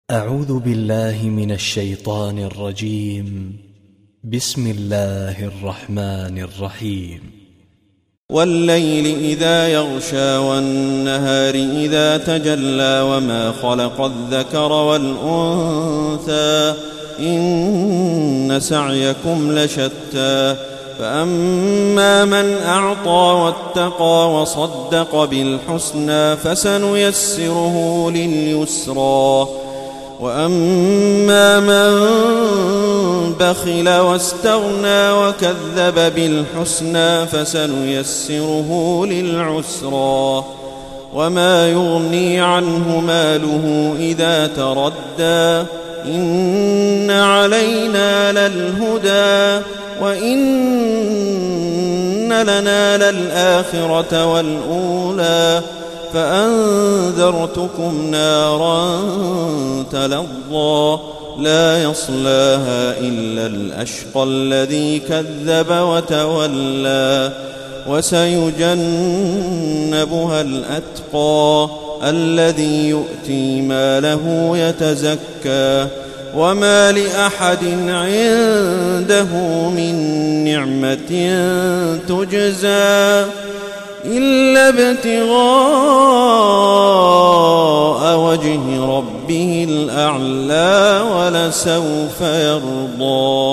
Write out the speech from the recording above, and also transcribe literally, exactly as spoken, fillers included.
أعوذ بالله من الشيطان الرجيم. بسم الله الرحمن الرحيم. والليل إذا يغشى والنهار إذا تجلى وما خلق الذكر والأنثى إن سعيكم لشتى فأما من أعطى واتقى وصدق بالحسنى فسنيسره لليسرى وأما من بخل واستغنى وكذب بالحسنى فسنيسره للعسرى وما يغني عنه ماله إذا تردى إن علينا للهدى وإن لنا للآخرة والأولى فأنذرتكم نارا تلظى لا يصلاها إلا الأشقى الذي كذب وتولى وسيجنبها الأتقى الذي يؤتي ماله يتزكى وما لأحد عنده من نعمة تجزى إلا ابتغاء وجه ربه الأعلى ولسوف يرضى.